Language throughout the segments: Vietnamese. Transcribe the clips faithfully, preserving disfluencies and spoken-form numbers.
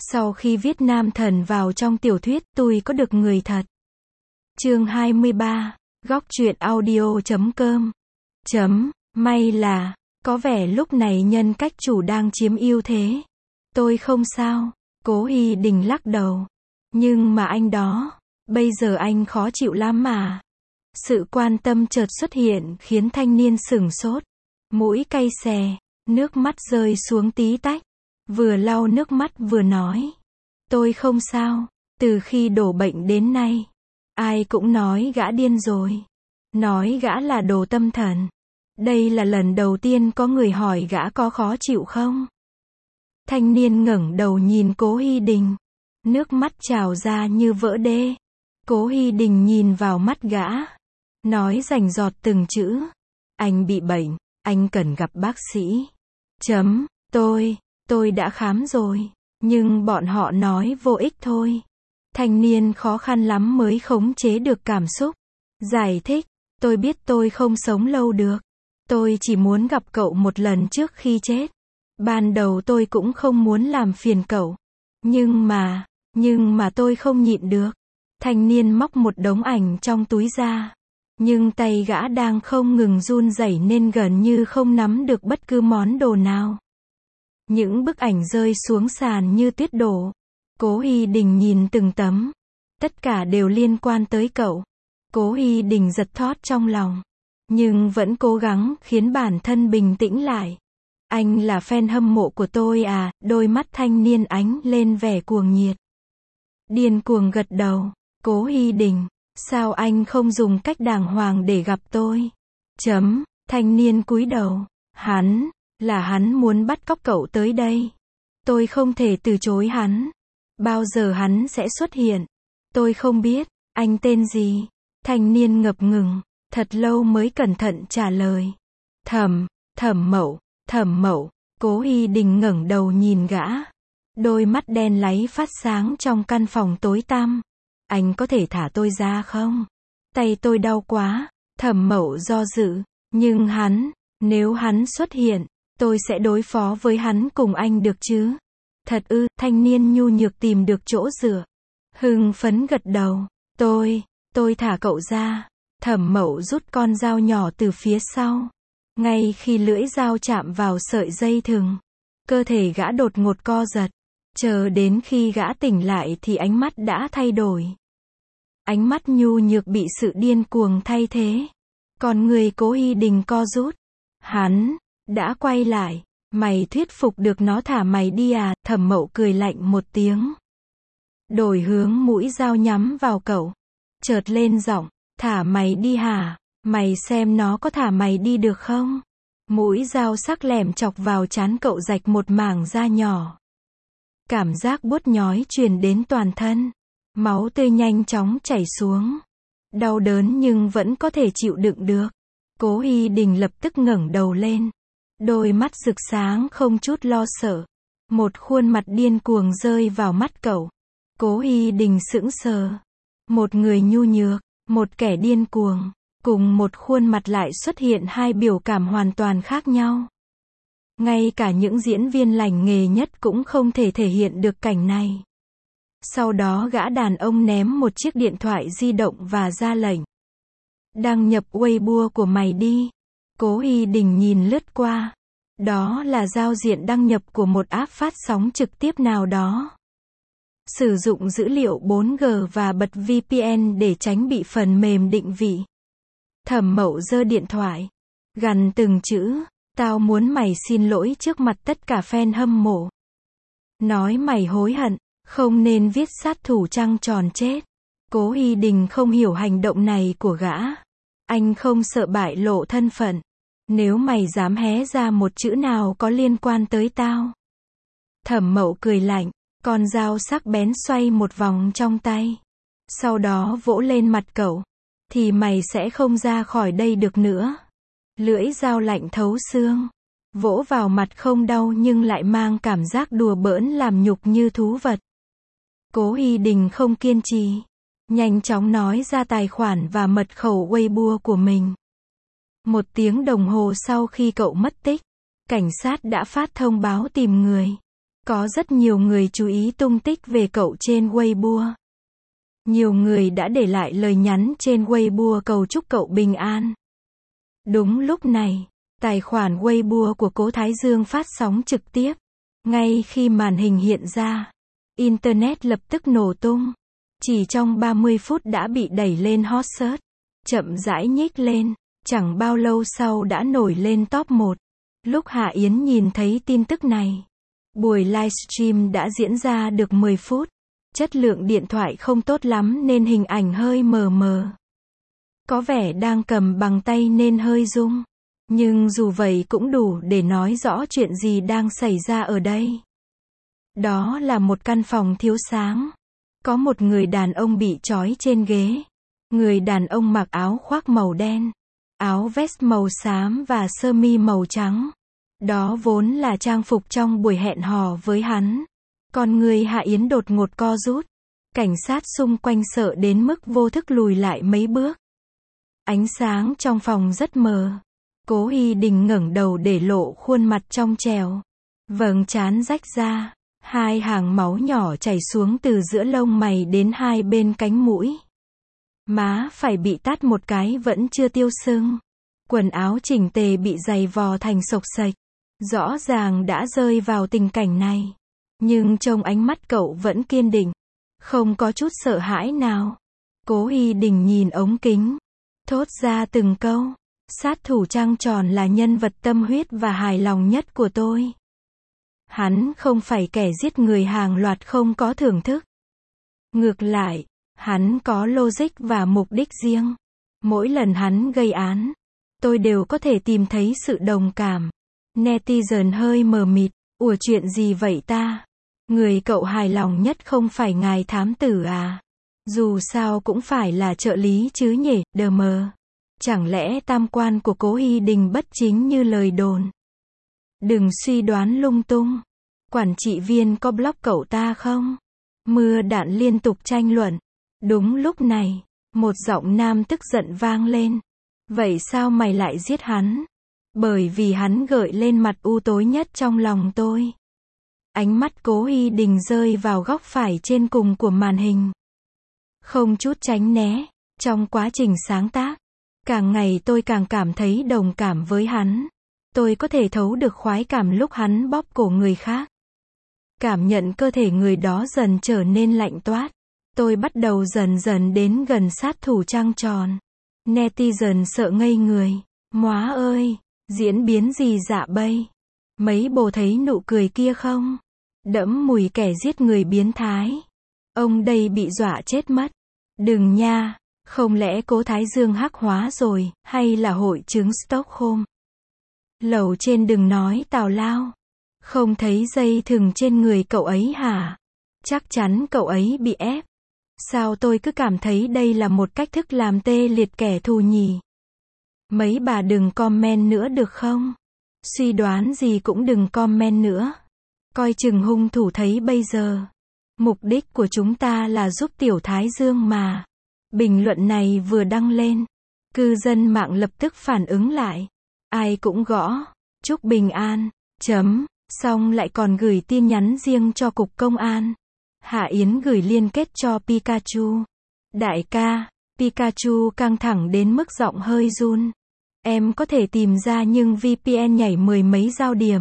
Sau khi viết nam thần vào trong tiểu thuyết, tôi có được người thật. Chương hai mươi ba, góc truyện audio chấm com. Chấm, may là, có vẻ lúc này nhân cách chủ đang chiếm ưu thế. Tôi không sao, Cố Hi Đình lắc đầu. Nhưng mà anh đó, bây giờ anh khó chịu lắm mà. Sự quan tâm chợt xuất hiện khiến thanh niên sửng sốt. Mũi cay xè, nước mắt rơi xuống tí tách. Vừa lau nước mắt vừa nói. Tôi không sao, từ khi đổ bệnh đến nay. Ai cũng nói gã điên rồi. Nói gã là đồ tâm thần. Đây là lần đầu tiên có người hỏi gã có khó chịu không? Thanh niên ngẩng đầu nhìn Cố Hi Đình. Nước mắt trào ra như vỡ đê. Cố Hi Đình nhìn vào mắt gã. Nói rành rọt từng chữ. Anh bị bệnh, anh cần gặp bác sĩ. Chấm, tôi, tôi đã khám rồi. Nhưng bọn họ nói vô ích thôi. Thanh niên khó khăn lắm mới khống chế được cảm xúc. Giải thích, tôi biết tôi không sống lâu được. Tôi chỉ muốn gặp cậu một lần trước khi chết. Ban đầu tôi cũng không muốn làm phiền cậu. Nhưng mà, nhưng mà tôi không nhịn được. Thanh niên móc một đống ảnh trong túi ra. Nhưng tay gã đang không ngừng run rẩy nên gần như không nắm được bất cứ món đồ nào. Những bức ảnh rơi xuống sàn như tuyết đổ. Cố Hi Đình nhìn từng tấm. Tất cả đều liên quan tới cậu. Cố Hi Đình giật thót trong lòng. Nhưng vẫn cố gắng khiến bản thân bình tĩnh lại. Anh là fan hâm mộ của tôi à? Đôi mắt thanh niên ánh lên vẻ cuồng nhiệt. Điên cuồng gật đầu. Cố Hi Đình, sao anh không dùng cách đàng hoàng để gặp tôi? Chấm, thanh niên cúi đầu. Hắn, là hắn muốn bắt cóc cậu tới đây. Tôi không thể từ chối hắn. Bao giờ hắn sẽ xuất hiện? Tôi không biết. Anh tên gì? Thanh niên ngập ngừng, thật lâu mới cẩn thận trả lời. Thẩm, Thẩm Mậu, Thẩm Mậu. Cố Hi Đình ngẩng đầu nhìn gã. Đôi mắt đen láy phát sáng trong căn phòng tối tăm. Anh có thể thả tôi ra không? Tay tôi đau quá. Thẩm Mậu do dự. Nhưng hắn, nếu hắn xuất hiện, tôi sẽ đối phó với hắn cùng anh được chứ? Thật ư? Thanh niên nhu nhược tìm được chỗ dựa. Hưng phấn gật đầu. Tôi, tôi thả cậu ra. Thẩm Mậu rút con dao nhỏ từ phía sau. Ngay khi lưỡi dao chạm vào sợi dây thừng, cơ thể gã đột ngột co giật. Chờ đến khi gã tỉnh lại thì ánh mắt đã thay đổi. Ánh mắt nhu nhược bị sự điên cuồng thay thế. Còn người Cố Hi Đình co rút. Hắn đã quay lại. Mày thuyết phục được nó thả mày đi à? Thẩm Mậu cười lạnh một tiếng. Đổi hướng mũi dao nhắm vào cậu. Chợt lên giọng. Thả mày đi hả? Mày xem nó có thả mày đi được không? Mũi dao sắc lẻm chọc vào trán cậu rạch một mảng da nhỏ. Cảm giác buốt nhói truyền đến toàn thân. Máu tươi nhanh chóng chảy xuống. Đau đớn nhưng vẫn có thể chịu đựng được. Cố Hi Đình lập tức ngẩng đầu lên. Đôi mắt rực sáng không chút lo sợ. Một khuôn mặt điên cuồng rơi vào mắt cậu. Cố Hi Đình sững sờ. Một người nhu nhược, một kẻ điên cuồng, cùng một khuôn mặt lại xuất hiện hai biểu cảm hoàn toàn khác nhau. Ngay cả những diễn viên lành nghề nhất cũng không thể thể hiện được cảnh này. Sau đó gã đàn ông ném một chiếc điện thoại di động và ra lệnh. Đăng nhập Weibo của mày đi. Cố Hi Đình nhìn lướt qua. Đó là giao diện đăng nhập của một app phát sóng trực tiếp nào đó. Sử dụng dữ liệu bốn G và bật vê pê en để tránh bị phần mềm định vị. Thẩm Mậu giơ điện thoại. Gằn từng chữ. Tao muốn mày xin lỗi trước mặt tất cả fan hâm mộ. Nói mày hối hận, không nên viết sát thủ trăng tròn chết. Cố Hi Đình không hiểu hành động này của gã. Anh không sợ bại lộ thân phận. Nếu mày dám hé ra một chữ nào có liên quan tới tao. Thẩm Mậu cười lạnh. Con dao sắc bén xoay một vòng trong tay. Sau đó vỗ lên mặt cậu. Thì mày sẽ không ra khỏi đây được nữa. Lưỡi dao lạnh thấu xương. Vỗ vào mặt không đau nhưng lại mang cảm giác đùa bỡn làm nhục như thú vật. Cố Hi Đình không kiên trì. Nhanh chóng nói ra tài khoản và mật khẩu Weibo của mình. Một tiếng đồng hồ sau khi cậu mất tích, cảnh sát đã phát thông báo tìm người. Có rất nhiều người chú ý tung tích về cậu trên Weibo. Nhiều người đã để lại lời nhắn trên Weibo cầu chúc cậu bình an. Đúng lúc này, tài khoản Weibo của Cố Thái Dương phát sóng trực tiếp. Ngay khi màn hình hiện ra, Internet lập tức nổ tung. Chỉ trong ba mươi phút đã bị đẩy lên hot search. Chậm rãi nhích lên, chẳng bao lâu sau đã nổi lên top một. Lúc Hạ Yến nhìn thấy tin tức này, buổi livestream đã diễn ra được mười phút. Chất lượng điện thoại không tốt lắm nên hình ảnh hơi mờ mờ. Có vẻ đang cầm bằng tay nên hơi rung. Nhưng dù vậy cũng đủ để nói rõ chuyện gì đang xảy ra ở đây. Đó là một căn phòng thiếu sáng. Có một người đàn ông bị trói trên ghế. Người đàn ông mặc áo khoác màu đen, áo vest màu xám và sơ mi màu trắng. Đó vốn là trang phục trong buổi hẹn hò với hắn. Còn người Hạ Yến đột ngột co rút. Cảnh sát xung quanh sợ đến mức vô thức lùi lại mấy bước. Ánh sáng trong phòng rất mờ. Cố Hi Đình ngẩng đầu để lộ khuôn mặt trong trẻo. Vầng trán rách ra. Hai hàng máu nhỏ chảy xuống từ giữa lông mày đến hai bên cánh mũi. Má phải bị tát một cái vẫn chưa tiêu sưng. Quần áo chỉnh tề bị giày vò thành xộc xệch. Rõ ràng đã rơi vào tình cảnh này. Nhưng trong ánh mắt cậu vẫn kiên định. Không có chút sợ hãi nào. Cố Hi Đình nhìn ống kính. Thốt ra từng câu. Sát thủ trăng tròn là nhân vật tâm huyết và hài lòng nhất của tôi. Hắn không phải kẻ giết người hàng loạt không có thưởng thức. Ngược lại, hắn có logic và mục đích riêng. Mỗi lần hắn gây án, tôi đều có thể tìm thấy sự đồng cảm. Netizen hơi mờ mịt. Ủa chuyện gì vậy ta? Người cậu hài lòng nhất không phải ngài thám tử à? Dù sao cũng phải là trợ lý chứ nhỉ, đờ mờ. Chẳng lẽ tam quan của Cố Hi Đình bất chính như lời đồn? Đừng suy đoán lung tung. Quản trị viên có block cậu ta không? Mưa đạn liên tục tranh luận. Đúng lúc này, một giọng nam tức giận vang lên. Vậy sao mày lại giết hắn? Bởi vì hắn gợi lên mặt u tối nhất trong lòng tôi. Ánh mắt Cố Hi Đình rơi vào góc phải trên cùng của màn hình. Không chút tránh né, trong quá trình sáng tác, càng ngày tôi càng cảm thấy đồng cảm với hắn. Tôi có thể thấu được khoái cảm lúc hắn bóp cổ người khác. Cảm nhận cơ thể người đó dần trở nên lạnh toát. Tôi bắt đầu dần dần đến gần sát thủ trăng tròn. Netizen sợ ngây người. Móa ơi, diễn biến gì dạ bây? Mấy bồ thấy nụ cười kia không? Đẫm mùi kẻ giết người biến thái. Ông đây bị dọa chết mất. Đừng nha, không lẽ Cố Thái Dương hắc hóa rồi, hay là hội chứng Stockholm? Lầu trên đừng nói tào lao. Không thấy dây thừng trên người cậu ấy hả? Chắc chắn cậu ấy bị ép. Sao tôi cứ cảm thấy đây là một cách thức làm tê liệt kẻ thù nhỉ? Mấy bà đừng comment nữa được không? Suy đoán gì cũng đừng comment nữa. Coi chừng hung thủ thấy bây giờ. Mục đích của chúng ta là giúp Tiểu Thái Dương mà. Bình luận này vừa đăng lên, cư dân mạng lập tức phản ứng lại. Ai cũng gõ, chúc bình an, chấm, xong lại còn gửi tin nhắn riêng cho cục công an. Hạ Yến gửi liên kết cho Pikachu. Đại ca, Pikachu căng thẳng đến mức giọng hơi run. Em có thể tìm ra nhưng vê pê en nhảy mười mấy giao điểm.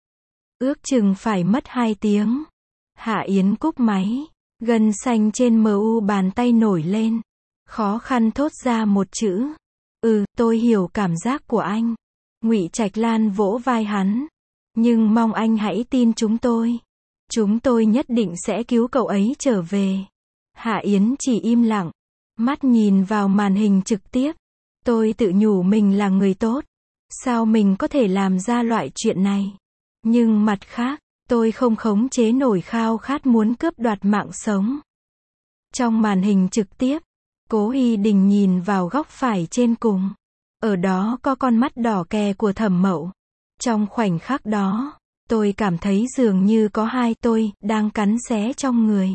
Ước chừng phải mất hai tiếng. Hạ Yến cúp máy. Gân xanh trên em u bàn tay nổi lên. Khó khăn thốt ra một chữ. Ừ, tôi hiểu cảm giác của anh. Ngụy Trạch Lan vỗ vai hắn. Nhưng mong anh hãy tin chúng tôi. Chúng tôi nhất định sẽ cứu cậu ấy trở về. Hạ Yến chỉ im lặng. Mắt nhìn vào màn hình trực tiếp. Tôi tự nhủ mình là người tốt. Sao mình có thể làm ra loại chuyện này? Nhưng mặt khác, tôi không khống chế nổi khao khát muốn cướp đoạt mạng sống. Trong màn hình trực tiếp, Cố Hi Đình nhìn vào góc phải trên cùng. Ở đó có con mắt đỏ kè của Thẩm Mậu. Trong khoảnh khắc đó, tôi cảm thấy dường như có hai tôi đang cắn xé trong người.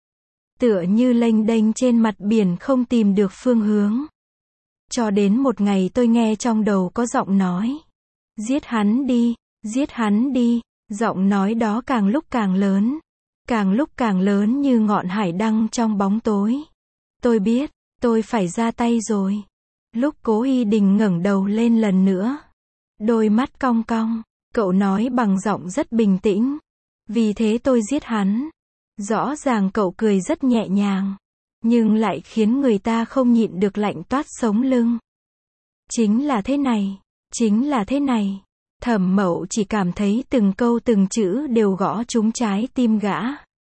Tựa như lênh đênh trên mặt biển không tìm được phương hướng. Cho đến một ngày tôi nghe trong đầu có giọng nói. Giết hắn đi, giết hắn đi. Giọng nói đó càng lúc càng lớn, càng lúc càng lớn như ngọn hải đăng trong bóng tối. Tôi biết, tôi phải ra tay rồi. Lúc Cố Hy Đình ngẩng đầu lên lần nữa, đôi mắt cong cong, cậu nói bằng giọng rất bình tĩnh. Vì thế tôi giết hắn. Rõ ràng cậu cười rất nhẹ nhàng, nhưng lại khiến người ta không nhịn được lạnh toát sống lưng. Chính là thế này, chính là thế này. Thẩm Mậu chỉ cảm thấy từng câu từng chữ đều gõ trúng trái tim gã.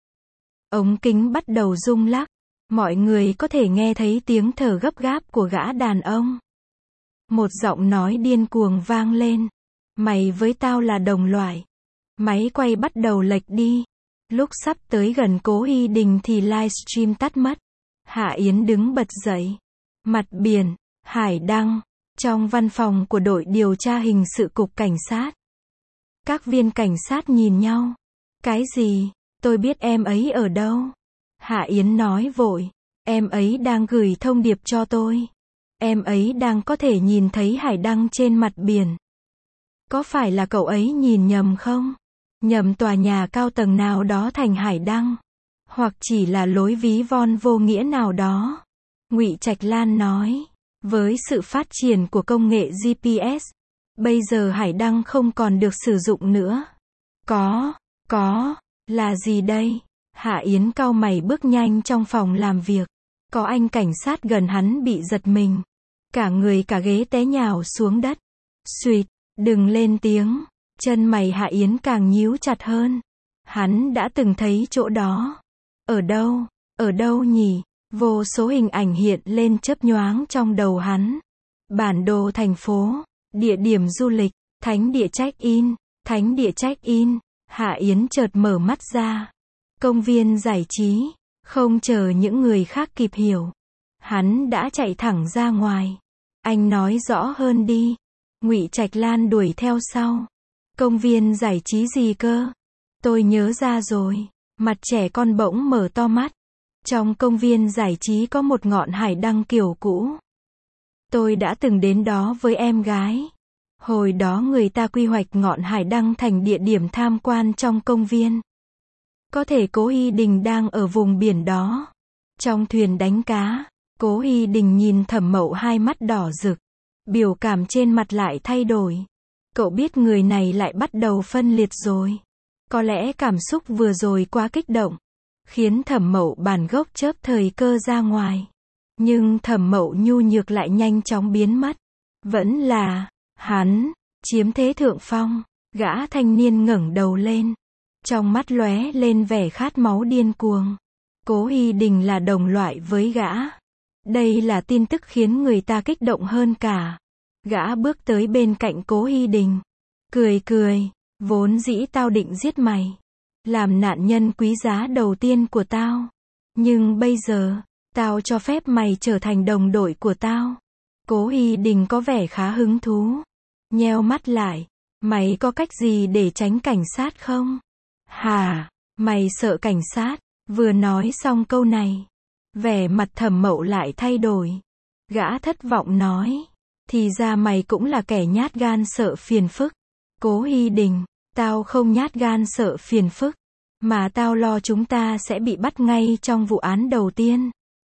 Ống kính bắt đầu rung lắc, mọi người có thể nghe thấy tiếng thở gấp gáp của gã đàn ông. Một giọng nói điên cuồng vang lên. Mày với tao là đồng loại. Máy quay bắt đầu lệch đi. Lúc sắp tới gần Cố Hy Đình thì livestream tắt mất. Hạ Yến đứng bật dậy. Mặt biển, hải đăng, trong văn phòng của đội điều tra hình sự cục cảnh sát. Các viên cảnh sát nhìn nhau. Cái gì? Tôi biết em ấy ở đâu. Hạ Yến nói vội. Em ấy đang gửi thông điệp cho tôi. Em ấy đang có thể nhìn thấy hải đăng trên mặt biển. Có phải là cậu ấy nhìn nhầm không? Nhầm tòa nhà cao tầng nào đó thành hải đăng, hoặc chỉ là lối ví von vô nghĩa nào đó. Ngụy Trạch Lan nói, với sự phát triển của công nghệ giê pê ét, bây giờ hải đăng không còn được sử dụng nữa. Có, có, là gì đây? Hạ Yến cau mày bước nhanh trong phòng làm việc. Có anh cảnh sát gần hắn bị giật mình. Cả người cả ghế té nhào xuống đất. Suýt, đừng lên tiếng. Chân mày Hạ Yến càng nhíu chặt hơn. Hắn đã từng thấy chỗ đó. Ở đâu? Ở đâu nhỉ? Vô số hình ảnh hiện lên chớp nhoáng trong đầu hắn. Bản đồ thành phố, địa điểm du lịch, thánh địa check-in, thánh địa check-in. Hạ Yến chợt mở mắt ra. Công viên giải trí. Không chờ những người khác kịp hiểu, hắn đã chạy thẳng ra ngoài. Anh nói rõ hơn đi. Ngụy Trạch Lan đuổi theo sau. Công viên giải trí gì cơ? Tôi nhớ ra rồi. Mặt trẻ con bỗng mở to mắt. Trong công viên giải trí có một ngọn hải đăng kiểu cũ. Tôi đã từng đến đó với em gái. Hồi đó người ta quy hoạch ngọn hải đăng thành địa điểm tham quan trong công viên. Có thể Cố Hy Đình đang ở vùng biển đó. Trong thuyền đánh cá, Cố Hy Đình nhìn Thẩm Mậu hai mắt đỏ rực. Biểu cảm trên mặt lại thay đổi. Cậu biết người này lại bắt đầu phân liệt rồi. Có lẽ cảm xúc vừa rồi quá kích động, khiến Thẩm Mậu bản gốc chớp thời cơ ra ngoài. Nhưng Thẩm Mậu nhu nhược lại nhanh chóng biến mất. Vẫn là, hắn, chiếm thế thượng phong. Gã thanh niên ngẩng đầu lên. Trong mắt lóe lên vẻ khát máu điên cuồng. Cố Hy Đình là đồng loại với gã. Đây là tin tức khiến người ta kích động hơn cả. Gã bước tới bên cạnh Cố Hy Đình. Cười cười. Vốn dĩ tao định giết mày. Làm nạn nhân quý giá đầu tiên của tao. Nhưng bây giờ, tao cho phép mày trở thành đồng đội của tao. Cố Hy Đình có vẻ khá hứng thú. Nheo mắt lại. Mày có cách gì để tránh cảnh sát không? Hả? Mày sợ cảnh sát? Vừa nói xong câu này, vẻ mặt Thẩm Mậu lại thay đổi. Gã thất vọng nói. Thì ra mày cũng là kẻ nhát gan sợ phiền phức. Cố Hy Đình, tao không nhát gan sợ phiền phức, mà tao lo chúng ta sẽ bị bắt ngay trong vụ án đầu tiên.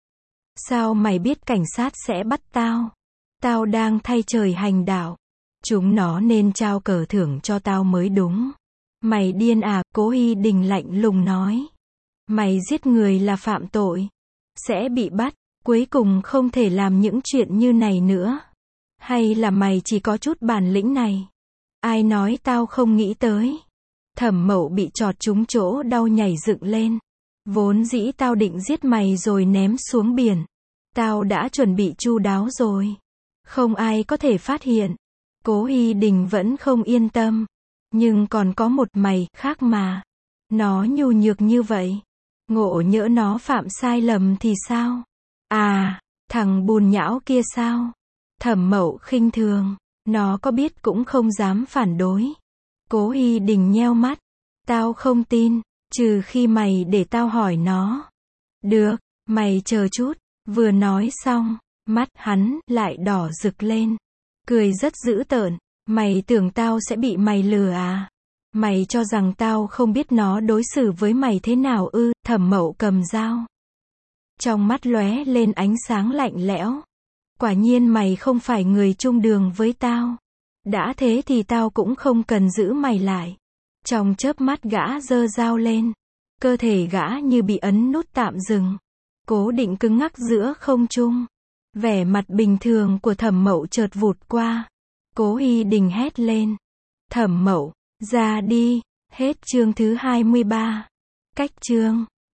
Sao mày biết cảnh sát sẽ bắt tao? Tao đang thay trời hành đạo. Chúng nó nên trao cờ thưởng cho tao mới đúng. Mày điên à? Cố Hy Đình lạnh lùng nói. Mày giết người là phạm tội, sẽ bị bắt, cuối cùng không thể làm những chuyện như này nữa. Hay là mày chỉ có chút bản lĩnh này? Ai nói tao không nghĩ tới? Thẩm Mậu bị chọt trúng chỗ đau nhảy dựng lên. Vốn dĩ tao định giết mày rồi ném xuống biển. Tao đã chuẩn bị chu đáo rồi. Không ai có thể phát hiện. Cố Hy Đình vẫn không yên tâm. Nhưng còn có một mày khác mà. Nó nhu nhược như vậy. Ngộ nhỡ nó phạm sai lầm thì sao? À, thằng bùn nhão kia sao? Thẩm Mậu khinh thường. Nó có biết cũng không dám phản đối. Cố Hy Đình nheo mắt. Tao không tin, trừ khi mày để tao hỏi nó. Được, mày chờ chút. Vừa nói xong, mắt hắn lại đỏ rực lên. Cười rất dữ tợn. Mày tưởng tao sẽ bị mày lừa à? Mày cho rằng tao không biết nó đối xử với mày thế nào ư? Thẩm Mậu cầm dao. Trong mắt lóe lên ánh sáng lạnh lẽo. Quả nhiên mày không phải người chung đường với tao. Đã thế thì tao cũng không cần giữ mày lại. Trong chớp mắt gã giơ dao lên. Cơ thể gã như bị ấn nút tạm dừng. Cố Định cứng ngắc giữa không trung. Vẻ mặt bình thường của Thẩm Mậu chợt vụt qua. Cố Hy Đình hét lên. Thẩm Mậu, ra đi. Hết chương thứ hai mươi ba. Cách chương.